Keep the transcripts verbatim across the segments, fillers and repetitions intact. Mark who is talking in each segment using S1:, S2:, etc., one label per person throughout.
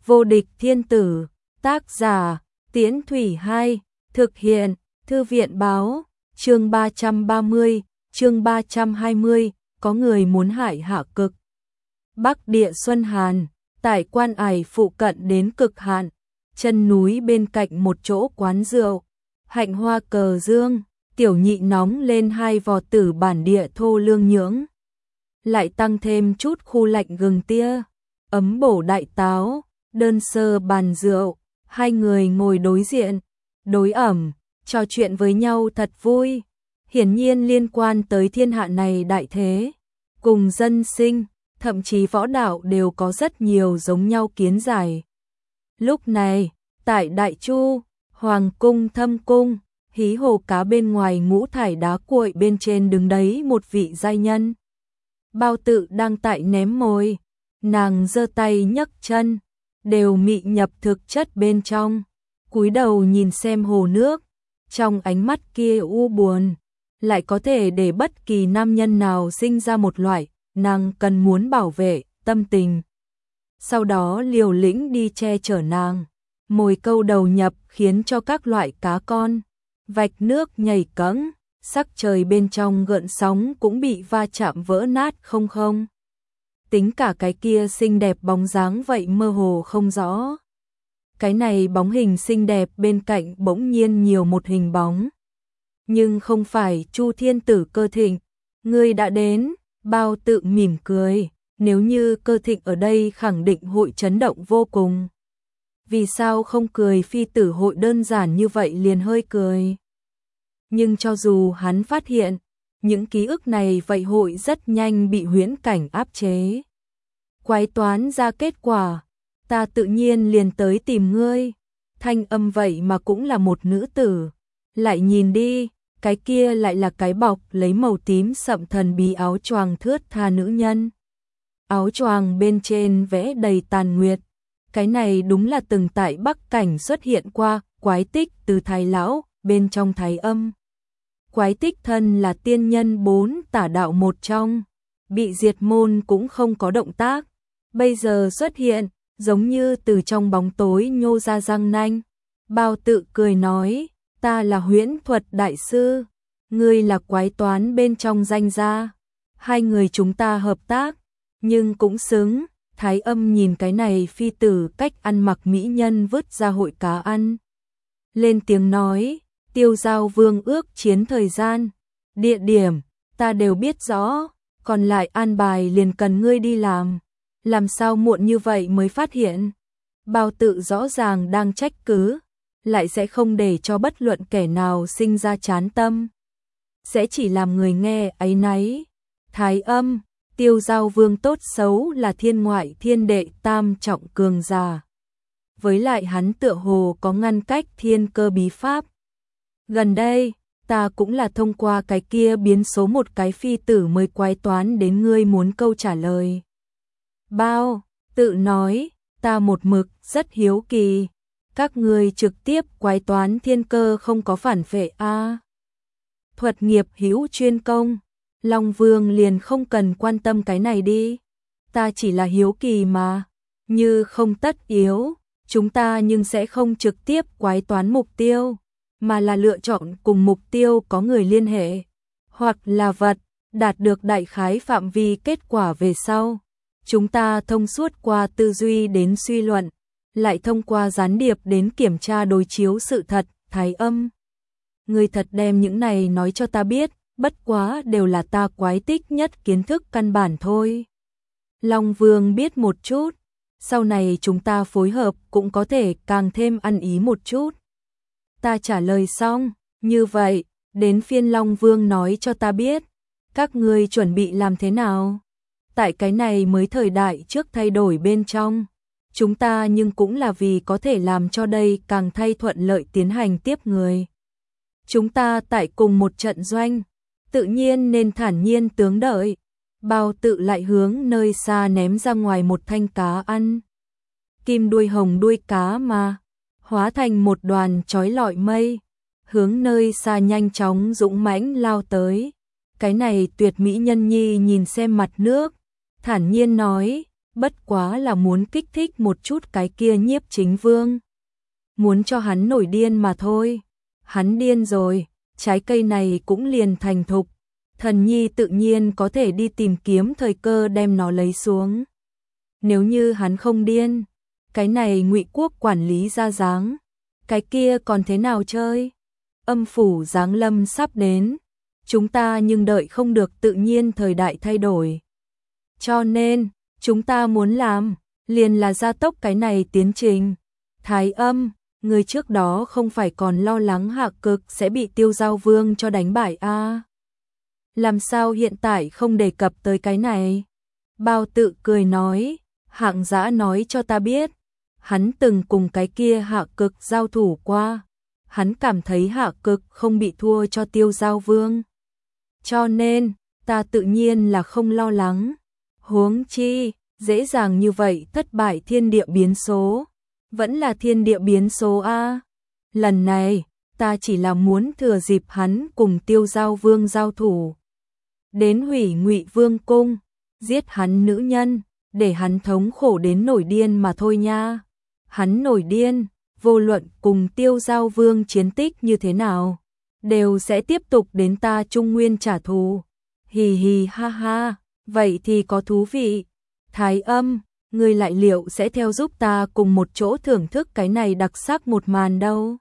S1: Vô địch thiên tử, tác giả, Tiễn Thủy hai, thực hiện, Thư viện báo, chương ba trăm ba mươi, chương ba trăm hai mươi, có người muốn hại hạ cực. Bắc địa Xuân Hàn, tại Quan Ải phụ cận đến cực hạn, chân núi bên cạnh một chỗ quán rượu, hạnh hoa cờ dương, tiểu nhị nóng lên hai vò tử bản địa thô lương nhưỡng. Lại tăng thêm chút khu lạnh gừng tia, ấm bổ đại táo, đơn sơ bàn rượu, hai người ngồi đối diện, đối ẩm, trò chuyện với nhau thật vui, hiển nhiên liên quan tới thiên hạ này đại thế, cùng dân sinh, thậm chí võ đạo đều có rất nhiều giống nhau kiến giải. Lúc này, tại Đại Chu, Hoàng cung Thâm cung, hí hồ cá bên ngoài ngũ thải đá cuội bên trên đứng đấy một vị giai nhân. Bao Tự đang tại ném môi, nàng giơ tay nhấc chân, đều mị nhập thực chất bên trong, cúi đầu nhìn xem hồ nước, trong ánh mắt kia u buồn, lại có thể để bất kỳ nam nhân nào sinh ra một loại nàng cần muốn bảo vệ tâm tình. Sau đó liều lĩnh đi che chở nàng, mồi câu đầu nhập khiến cho các loại cá con vạch nước nhảy cẫng, sắc trời bên trong gợn sóng cũng bị va chạm vỡ nát không không. Tính cả cái kia xinh đẹp bóng dáng vậy mơ hồ không rõ. Cái này bóng hình xinh đẹp bên cạnh bỗng nhiên nhiều một hình bóng. Nhưng không phải Chu Thiên Tử Cơ Thịnh, người đã đến. Bao Tự mỉm cười, nếu như Cơ Thịnh ở đây khẳng định hội chấn động vô cùng. Vì sao không cười phi tử hội đơn giản như vậy liền hơi cười. Nhưng cho dù hắn phát hiện, những ký ức này vậy hội rất nhanh bị huyễn cảnh áp chế. Quái toán ra kết quả, ta tự nhiên liền tới tìm ngươi, thanh âm vậy mà cũng là một nữ tử. Lại nhìn đi, cái kia lại là cái bọc lấy màu tím sậm thần bí áo choàng thướt tha nữ nhân. Áo choàng bên trên vẽ đầy tàn nguyệt, cái này đúng là từng tại Bắc Cảnh xuất hiện qua quái tích từ Thái Lão bên trong Thái Âm. Quái tích thân là tiên nhân bốn tả đạo một trong, bị diệt môn cũng không có động tác, bây giờ xuất hiện, giống như từ trong bóng tối nhô ra răng nanh. Bao Tự cười nói, ta là huyễn thuật đại sư, ngươi là quái toán bên trong danh gia, hai người chúng ta hợp tác, nhưng cũng xứng. Thái Âm nhìn cái này phi tử cách ăn mặc mỹ nhân vứt ra hội cá ăn. Lên tiếng nói, Tiêu Giao Vương ước chiến thời gian, địa điểm, ta đều biết rõ, còn lại an bài liền cần ngươi đi làm. Làm sao muộn như vậy mới phát hiện? Bao Tự rõ ràng đang trách cứ, lại sẽ không để cho bất luận kẻ nào sinh ra chán tâm. Sẽ chỉ làm người nghe áy náy. Thái Âm, Tiêu Giao Vương tốt xấu là thiên ngoại thiên đệ tam trọng cường giả. Với lại hắn tựa hồ có ngăn cách thiên cơ bí pháp. Gần đây, ta cũng là thông qua cái kia biến số một cái phi tử mới quái toán đến ngươi muốn câu trả lời. Bao Tự nói, ta một mực rất hiếu kỳ, các ngươi trực tiếp quái toán thiên cơ không có phản phệ a? À, thuật nghiệp hữu chuyên công, Long Vương liền không cần quan tâm cái này đi. Ta chỉ là hiếu kỳ mà, như không tất yếu, chúng ta nhưng sẽ không trực tiếp quái toán mục tiêu, mà là lựa chọn cùng mục tiêu có người liên hệ, hoặc là vật, đạt được đại khái phạm vi kết quả về sau. Chúng ta thông suốt qua tư duy đến suy luận, lại thông qua gián điệp đến kiểm tra đối chiếu sự thật. Thái Âm, người thật đem những này nói cho ta biết, bất quá đều là ta quái tích nhất kiến thức căn bản thôi. Long Vương biết một chút, sau này chúng ta phối hợp cũng có thể càng thêm ăn ý một chút. Ta trả lời xong, như vậy, đến phiên Long Vương nói cho ta biết, các ngươi chuẩn bị làm thế nào? Tại cái này mới thời đại trước thay đổi bên trong, chúng ta nhưng cũng là vì có thể làm cho đây càng thay thuận lợi tiến hành tiếp người. Chúng ta tại cùng một trận doanh, tự nhiên nên thản nhiên tướng đợi. Bao Tự lại hướng nơi xa ném ra ngoài một thanh cá ăn. Kim đuôi hồng đuôi cá mà, hóa thành một đoàn chói lọi mây, hướng nơi xa nhanh chóng dũng mãnh lao tới. Cái này tuyệt mỹ nhân nhi nhìn xem mặt nước, thản nhiên nói, bất quá là muốn kích thích một chút cái kia Nhiếp Chính Vương. Muốn cho hắn nổi điên mà thôi. Hắn điên rồi, trái cây này cũng liền thành thục. Thần nhi tự nhiên có thể đi tìm kiếm thời cơ đem nó lấy xuống. Nếu như hắn không điên, cái này Ngụy quốc quản lý ra dáng, cái kia còn thế nào chơi? Âm phủ giáng lâm sắp đến, chúng ta nhưng đợi không được, tự nhiên thời đại thay đổi. Cho nên, chúng ta muốn làm, liền là gia tốc cái này tiến trình. Thái Âm, người trước đó không phải còn lo lắng Hạ Cực sẽ bị Tiêu Giao Vương cho đánh bại a? À? Làm sao hiện tại không đề cập tới cái này? Bao Tự cười nói, Hạng Dã nói cho ta biết, hắn từng cùng cái kia Hạ Cực giao thủ qua, hắn cảm thấy Hạ Cực không bị thua cho Tiêu Giao Vương. Cho nên, ta tự nhiên là không lo lắng. Huống chi, dễ dàng như vậy thất bại thiên địa biến số. Vẫn là thiên địa biến số a. Lần này, ta chỉ là muốn thừa dịp hắn cùng Tiêu Giao Vương giao thủ, đến hủy Ngụy Vương cung, giết hắn nữ nhân, để hắn thống khổ đến nổi điên mà thôi nha. Hắn nổi điên, vô luận cùng Tiêu Giao Vương chiến tích như thế nào, đều sẽ tiếp tục đến ta Trung Nguyên trả thù. Hì hì ha ha, vậy thì có thú vị. Thái Âm, ngươi lại liệu sẽ theo giúp ta cùng một chỗ thưởng thức cái này đặc sắc một màn đâu?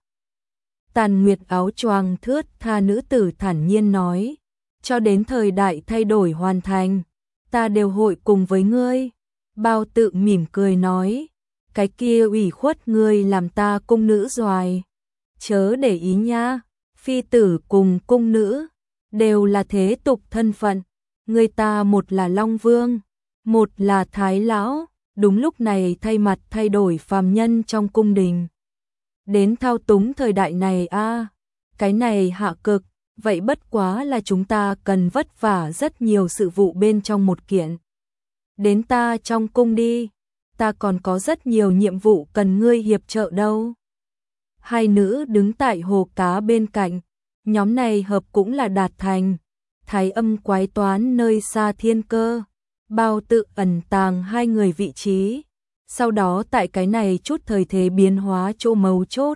S1: Tàn Nguyệt áo choàng thướt tha nữ tử thản nhiên nói, cho đến thời đại thay đổi hoàn thành, ta đều hội cùng với ngươi. Bao Tự mỉm cười nói, cái kia ủy khuất ngươi làm ta cung nữ doài. Chớ để ý nha, phi tử cùng cung nữ đều là thế tục thân phận, người ta một là Long Vương, một là Thái Lão. Đúng lúc này thay mặt thay đổi phàm nhân trong cung đình, đến thao túng thời đại này a. À, cái này Hạ Cực, vậy bất quá là chúng ta cần vất vả rất nhiều sự vụ bên trong một kiện. Đến ta trong cung đi, ta còn có rất nhiều nhiệm vụ cần ngươi hiệp trợ đâu. Hai nữ đứng tại hồ cá bên cạnh, nhóm này hợp cũng là đạt thành. Thái Âm quái toán nơi xa thiên cơ, Bao Tự ẩn tàng hai người vị trí, sau đó tại cái này chút thời thế biến hóa chỗ mấu chốt,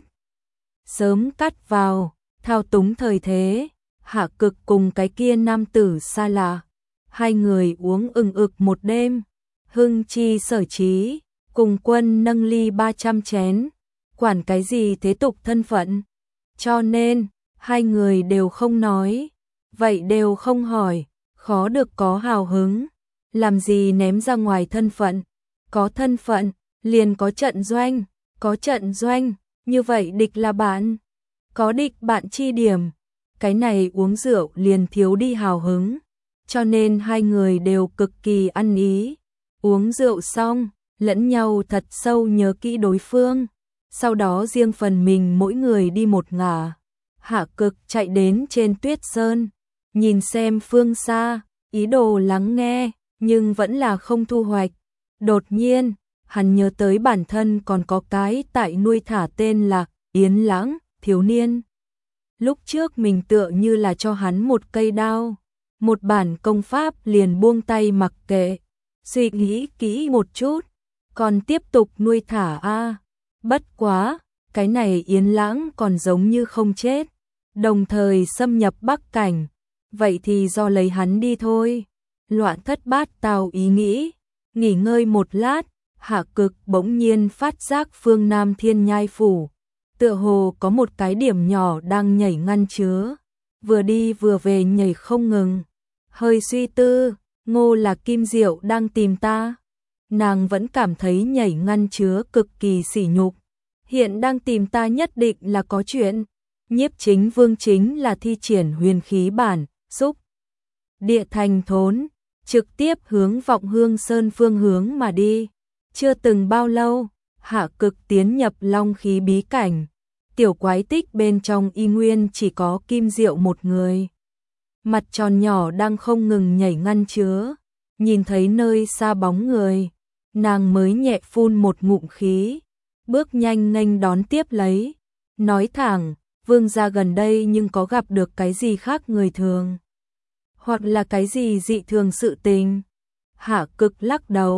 S1: sớm cắt vào, thao túng thời thế. Hạ Cực cùng cái kia nam tử xa lạ, hai người uống ừng ực một đêm, hưng chi sở trí, cùng quân nâng ly ba trăm chén, quản cái gì thế tục thân phận. Cho nên, hai người đều không nói, vậy đều không hỏi, khó được có hào hứng. Làm gì ném ra ngoài thân phận, có thân phận, liền có trận doanh, có trận doanh, như vậy địch là bạn, có địch bạn chi điểm, cái này uống rượu liền thiếu đi hào hứng, cho nên hai người đều cực kỳ ăn ý. Uống rượu xong, lẫn nhau thật sâu nhớ kỹ đối phương, sau đó riêng phần mình mỗi người đi một ngả. Hạ Cực chạy đến trên tuyết sơn, nhìn xem phương xa, ý đồ lắng nghe, nhưng vẫn là không thu hoạch. Đột nhiên, hắn nhớ tới bản thân còn có cái tại nuôi thả tên là Yến Lãng, thiếu niên. Lúc trước mình tựa như là cho hắn một cây đao, một bản công pháp liền buông tay mặc kệ. Suy nghĩ kỹ một chút, còn tiếp tục nuôi thả a. À. Bất quá, cái này Yến Lãng còn giống như không chết, đồng thời xâm nhập Bắc Cảnh, vậy thì do lấy hắn đi thôi. Loạn thất bát tao ý nghĩ, nghỉ ngơi một lát, Hạ Cực bỗng nhiên phát giác phương Nam Thiên Nhai phủ, tựa hồ có một cái điểm nhỏ đang nhảy ngăn chứa, vừa đi vừa về nhảy không ngừng. Hơi suy tư, Ngô là Kim Diệu đang tìm ta. Nàng vẫn cảm thấy nhảy ngăn chứa cực kỳ sỉ nhục. Hiện đang tìm ta nhất định là có chuyện. Nhiếp Chính Vương chính là thi triển huyền khí bản, xúc địa thành thốn, trực tiếp hướng Vọng Hương Sơn phương hướng mà đi. Chưa từng bao lâu, Hạ Cực tiến nhập long khí bí cảnh. Tiểu quái tích bên trong y nguyên chỉ có Kim Diệu một người. Mặt tròn nhỏ đang không ngừng nhảy ngăn chứa. Nhìn thấy nơi xa bóng người, nàng mới nhẹ phun một ngụm khí, bước nhanh nghênh đón tiếp lấy. Nói thẳng, vương gia gần đây nhưng có gặp được cái gì khác người thường, hoặc là cái gì dị thường sự tình? Hạ Cực lắc đầu,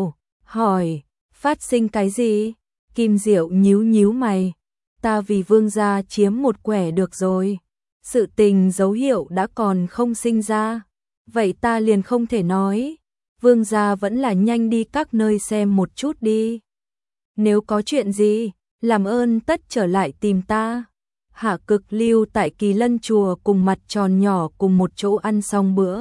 S1: hỏi, phát sinh cái gì? Kim Diệu nhíu nhíu mày, ta vì vương gia chiếm một quẻ được rồi. Sự tình dấu hiệu đã còn không sinh ra, vậy ta liền không thể nói. Vương gia vẫn là nhanh đi các nơi xem một chút đi. Nếu có chuyện gì, làm ơn tất trở lại tìm ta. Hạ Cực lưu tại Kỳ Lân chùa cùng Mặt Tròn nhỏ cùng một chỗ ăn xong bữa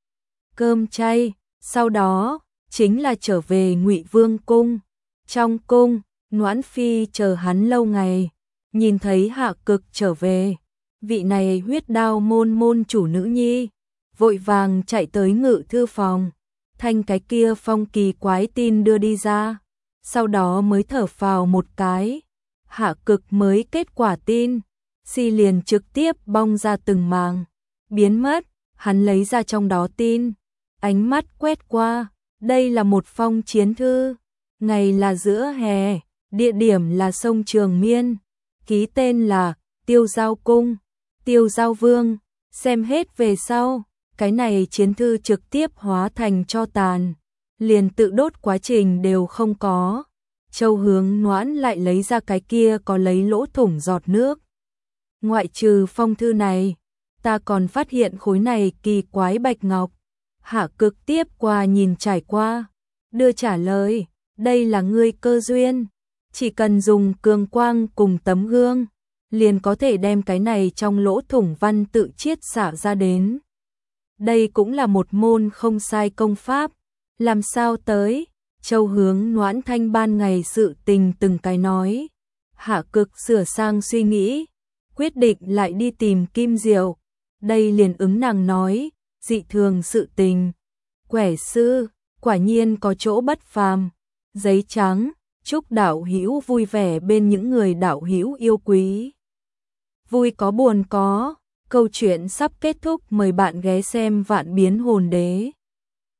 S1: cơm chay, sau đó chính là trở về Ngụy Vương cung. Trong cung, Noãn Phi chờ hắn lâu ngày, nhìn thấy Hạ Cực trở về, vị này huyết đao môn môn chủ nữ nhi, vội vàng chạy tới ngự thư phòng, thanh cái kia phong kỳ quái tin đưa đi ra, sau đó mới thở phào một cái. Hạ Cực mới kết quả tin, si liền trực tiếp bong ra từng màng, biến mất. Hắn lấy ra trong đó tin, ánh mắt quét qua, đây là một phong chiến thư, ngày là giữa hè, địa điểm là sông Trường Miên, ký tên là Tiêu Giao Cung, Tiêu Giao Vương. Xem hết về sau, cái này chiến thư trực tiếp hóa thành tro tàn, liền tự đốt quá trình đều không có. Châu Hướng Noãn lại lấy ra cái kia có lấy lỗ thủng giọt nước. Ngoại trừ phong thư này, ta còn phát hiện khối này kỳ quái bạch ngọc. Hạ Cực tiếp qua nhìn trải qua, đưa trả lời, đây là ngươi cơ duyên, chỉ cần dùng cường quang cùng tấm gương, liền có thể đem cái này trong lỗ thủng văn tự chiết xả ra đến. Đây cũng là một môn không sai công pháp, làm sao tới? Châu Hướng Noãn thanh ban ngày sự tình từng cái nói. Hạ Cực sửa sang suy nghĩ, quyết định lại đi tìm Kim Diệu. Đây liền ứng nàng nói, dị thường sự tình. Quẻ sư, quả nhiên có chỗ bất phàm. Giấy trắng, chúc đạo hữu vui vẻ bên những người đạo hữu yêu quý. Vui có buồn có, câu chuyện sắp kết thúc, mời bạn ghé xem Vạn Biến Hồn Đế.